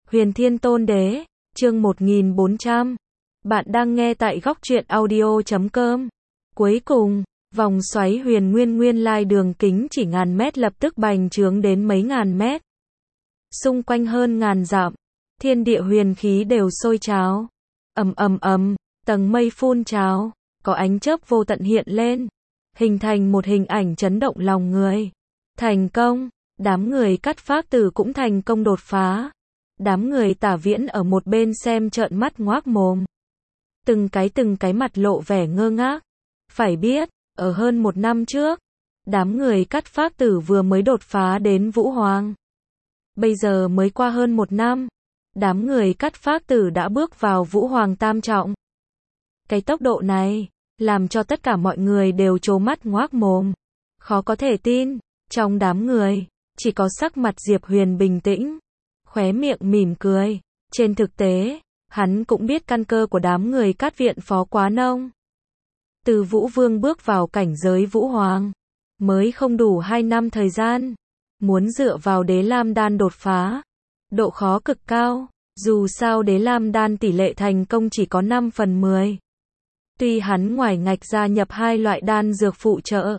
Huyền Thiên Tôn Đế, chương 1400. Bạn đang nghe tại góc truyện audio.com. Cuối cùng, vòng xoáy huyền nguyên lai đường kính chỉ ngàn mét lập tức bành trướng đến mấy ngàn mét. Xung quanh hơn ngàn dặm, thiên địa huyền khí đều sôi trào. Ầm, tầng mây phun trào, có ánh chớp vô tận hiện lên, hình thành một hình ảnh chấn động lòng người. Thành công, đám người Cắt Phác Tử cũng thành công đột phá. Đám người Tả Viễn ở một bên xem trợn mắt ngoác mồm. Từng cái mặt lộ vẻ ngơ ngác. Phải biết, ở hơn một năm trước, đám người Cắt Phác Tử vừa mới đột phá đến Vũ Hoàng. Bây giờ mới qua hơn một năm, đám người Cắt Phác Tử đã bước vào Vũ Hoàng tam trọng. Cái tốc độ này, làm cho tất cả mọi người đều trố mắt ngoác mồm. Khó có thể tin, trong đám người, chỉ có sắc mặt Diệp Huyền bình tĩnh, khóe miệng mỉm cười. Trên thực tế, hắn cũng biết căn cơ của đám người Cát Viện Phó quá nông. Từ Vũ Vương bước vào cảnh giới Vũ Hoàng, mới không đủ 2 năm thời gian. Muốn dựa vào Đế Lam Đan đột phá, độ khó cực cao, dù sao Đế Lam Đan tỷ lệ thành công chỉ có 5/10. Tuy hắn ngoài ngạch gia nhập 2 loại đan dược phụ trợ,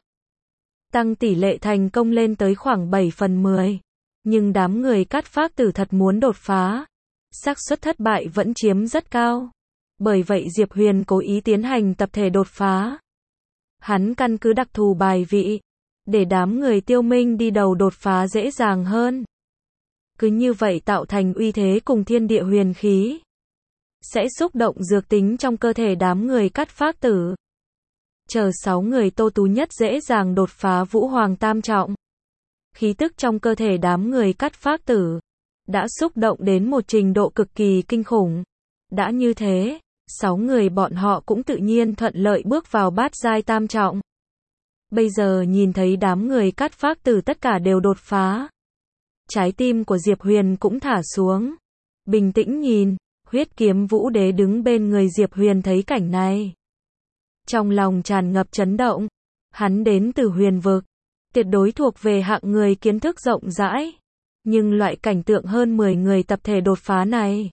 tăng tỷ lệ thành công lên tới khoảng 7/10, nhưng đám người Cắt Phác Tử thật muốn đột phá, xác suất thất bại vẫn chiếm rất cao. Bởi vậy Diệp Huyền cố ý tiến hành tập thể đột phá. Hắn căn cứ đặc thù bài vị, để đám người Tiêu Minh đi đầu đột phá dễ dàng hơn. Cứ như vậy tạo thành uy thế cùng thiên địa huyền khí, sẽ xúc động dược tính trong cơ thể đám người Cắt Phác Tử. Chờ 6 người Tô Tú Nhất dễ dàng đột phá Vũ Hoàng tam trọng. Khí tức trong cơ thể đám người Cắt Phác Tử đã xúc động đến một trình độ cực kỳ kinh khủng. Đã như thế, 6 người bọn họ cũng tự nhiên thuận lợi bước vào bát giai tam trọng. Bây giờ nhìn thấy đám người Cắt Phác Tử tất cả đều đột phá, trái tim của Diệp Huyền cũng thả xuống, bình tĩnh nhìn. Huyết Kiếm Vũ Đế đứng bên người Diệp Huyền thấy cảnh này, trong lòng tràn ngập chấn động. Hắn đến từ huyền vực, tuyệt đối thuộc về hạng người kiến thức rộng rãi, nhưng loại cảnh tượng hơn 10 người tập thể đột phá này,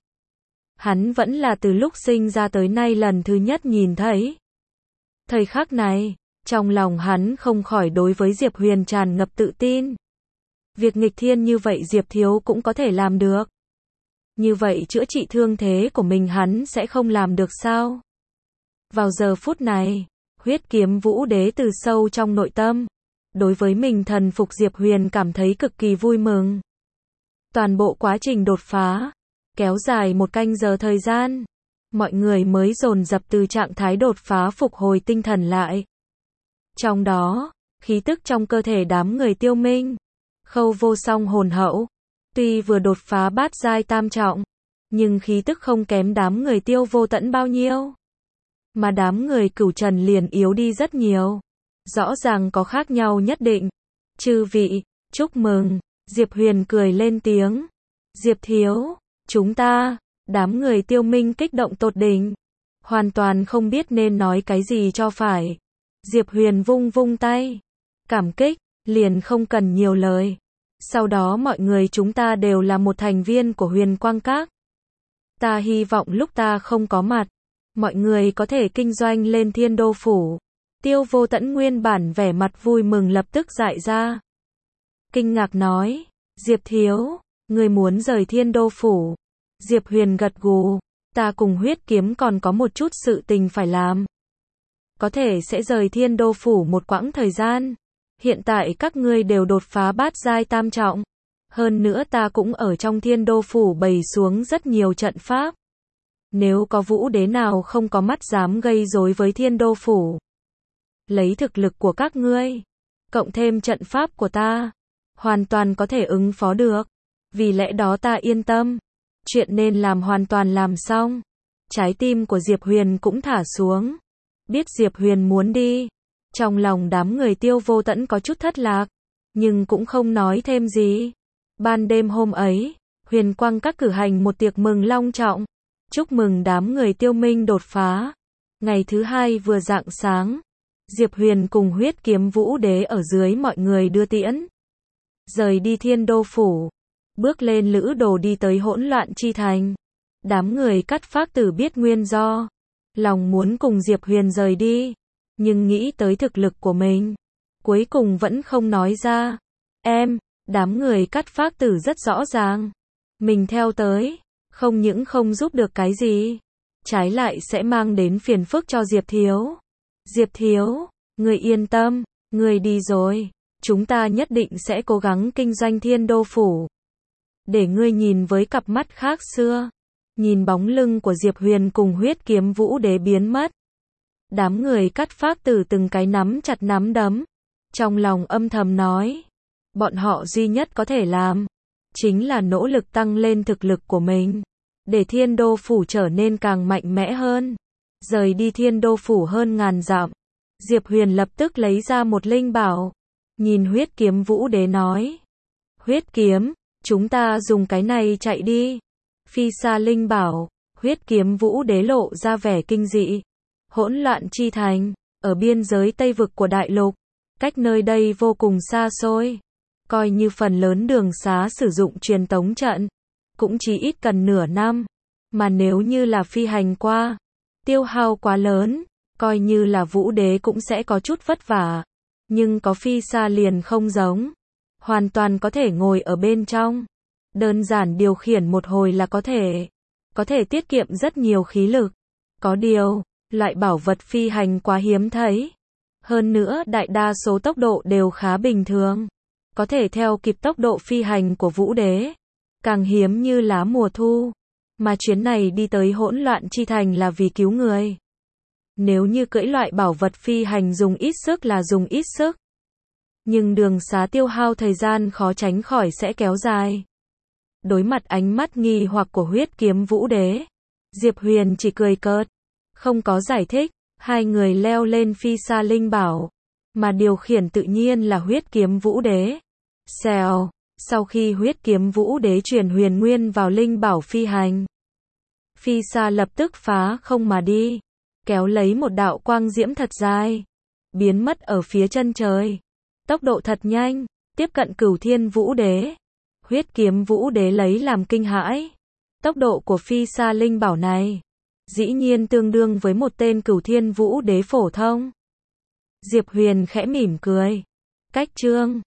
hắn vẫn là từ lúc sinh ra tới nay lần thứ nhất nhìn thấy. Thời khắc này, trong lòng hắn không khỏi đối với Diệp Huyền tràn ngập tự tin. Việc nghịch thiên như vậy Diệp Thiếu cũng có thể làm được. Như vậy chữa trị thương thế của mình hắn sẽ không làm được sao? Vào giờ phút này, Huyết Kiếm Vũ Đế từ sâu trong nội tâm, đối với mình thần phục Diệp Huyền cảm thấy cực kỳ vui mừng. Toàn bộ quá trình đột phá, kéo dài 1 canh giờ thời gian, mọi người mới dồn dập từ trạng thái đột phá phục hồi tinh thần lại. Trong đó, khí tức trong cơ thể đám người Tiêu Minh, Khâu Vô Song hồn hậu, tuy vừa đột phá bát giai tam trọng, nhưng khí tức không kém đám người Tiêu Vô Tẫn bao nhiêu. Mà đám người Cửu Trần liền yếu đi rất nhiều. Rõ ràng có khác nhau nhất định. Chư vị, chúc mừng. Diệp Huyền cười lên tiếng. Diệp Thiếu, chúng ta, đám người Tiêu Minh kích động tột đỉnh, hoàn toàn không biết nên nói cái gì cho phải. Diệp Huyền vung vung tay, cảm kích, liền không cần nhiều lời. Sau đó mọi người chúng ta đều là một thành viên của Huyền Quang Các. Ta hy vọng lúc ta không có mặt, mọi người có thể kinh doanh lên Thiên Đô Phủ. Tiêu Vô Tẫn nguyên bản vẻ mặt vui mừng lập tức dại ra. Kinh ngạc nói, Diệp Thiếu, người muốn rời Thiên Đô Phủ. Diệp Huyền gật gù, ta cùng Huyết Kiếm còn có một chút sự tình phải làm. Có thể sẽ rời Thiên Đô Phủ một quãng thời gian. Hiện tại các ngươi đều đột phá bát giai tam trọng. Hơn nữa ta cũng ở trong Thiên Đô Phủ bày xuống rất nhiều trận pháp. Nếu có Vũ Đế nào không có mắt dám gây rối với Thiên Đô Phủ, lấy thực lực của các ngươi, cộng thêm trận pháp của ta, hoàn toàn có thể ứng phó được. Vì lẽ đó ta yên tâm, chuyện nên làm hoàn toàn làm xong. Trái tim của Diệp Huyền cũng thả xuống. Biết Diệp Huyền muốn đi, trong lòng đám người Tiêu Vô Tẫn có chút thất lạc, nhưng cũng không nói thêm gì. Ban đêm hôm ấy, Huyền Quang Các cử hành một tiệc mừng long trọng, chúc mừng đám người Tiêu Minh đột phá. Ngày thứ 2 vừa rạng sáng, Diệp Huyền cùng Huyết Kiếm Vũ Đế ở dưới mọi người đưa tiễn, rời đi Thiên Đô Phủ. bước lên lữ đồ đi tới hỗn loạn chi thành. Đám người Cắt Phác Tử biết nguyên do, lòng muốn cùng Diệp Huyền rời đi, nhưng nghĩ tới thực lực của mình, cuối cùng vẫn không nói ra. Đám người Cắt Phác Tử rất rõ ràng, mình theo tới, không những không giúp được cái gì, trái lại sẽ mang đến phiền phức cho Diệp Thiếu. Diệp Thiếu, người yên tâm, người đi rồi, chúng ta nhất định sẽ cố gắng kinh doanh Thiên Đô Phủ, để ngươi nhìn với cặp mắt khác xưa. Nhìn bóng lưng của Diệp Huyền cùng Huyết Kiếm Vũ Đế biến mất, đám người Cắt Phác Tử từng cái nắm chặt nắm đấm, trong lòng âm thầm nói, bọn họ duy nhất có thể làm, chính là nỗ lực tăng lên thực lực của mình, để Thiên Đô Phủ trở nên càng mạnh mẽ hơn. Rời đi Thiên Đô Phủ hơn ngàn dặm, Diệp Huyền lập tức lấy ra một linh bảo, nhìn Huyết Kiếm Vũ Đế nói, Huyết Kiếm, chúng ta dùng cái này chạy đi. Phi xa linh bảo, Huyết Kiếm Vũ Đế lộ ra vẻ kinh dị. Hỗn loạn chi thành, ở biên giới Tây vực của đại lục, cách nơi đây vô cùng xa xôi. Coi như phần lớn đường xá sử dụng truyền tống trận, cũng chỉ ít cần nửa năm. Mà nếu như là phi hành qua, tiêu hao quá lớn, coi như là Vũ Đế cũng sẽ có chút vất vả. Nhưng có phi xa liền không giống, hoàn toàn có thể ngồi ở bên trong, đơn giản điều khiển một hồi là có thể tiết kiệm rất nhiều khí lực. Có điều, loại bảo vật phi hành quá hiếm thấy. Hơn nữa đại đa số tốc độ đều khá bình thường, có thể theo kịp tốc độ phi hành của Vũ Đế, càng hiếm như lá mùa thu. Mà chuyến này đi tới hỗn loạn chi thành là vì cứu người. Nếu như cưỡi loại bảo vật phi hành dùng ít sức là dùng ít sức, nhưng đường xá tiêu hao thời gian khó tránh khỏi sẽ kéo dài. Đối mặt ánh mắt nghi hoặc của Huyết Kiếm Vũ Đế, Diệp Huyền chỉ cười cợt, không có giải thích. Hai người leo lên phi xa linh bảo, mà điều khiển tự nhiên là Huyết Kiếm Vũ Đế. Xèo, sau khi Huyết Kiếm Vũ Đế truyền huyền nguyên vào linh bảo phi hành, phi xa lập tức phá không mà đi, kéo lấy một đạo quang diễm thật dài, biến mất ở phía chân trời. Tốc độ thật nhanh, tiếp cận Cửu Thiên Vũ Đế. Huyết Kiếm Vũ Đế lấy làm kinh hãi. Tốc độ của phi xa linh bảo này, dĩ nhiên tương đương với một tên Cửu Thiên Vũ Đế phổ thông. Diệp Huyền khẽ mỉm cười. Cách chương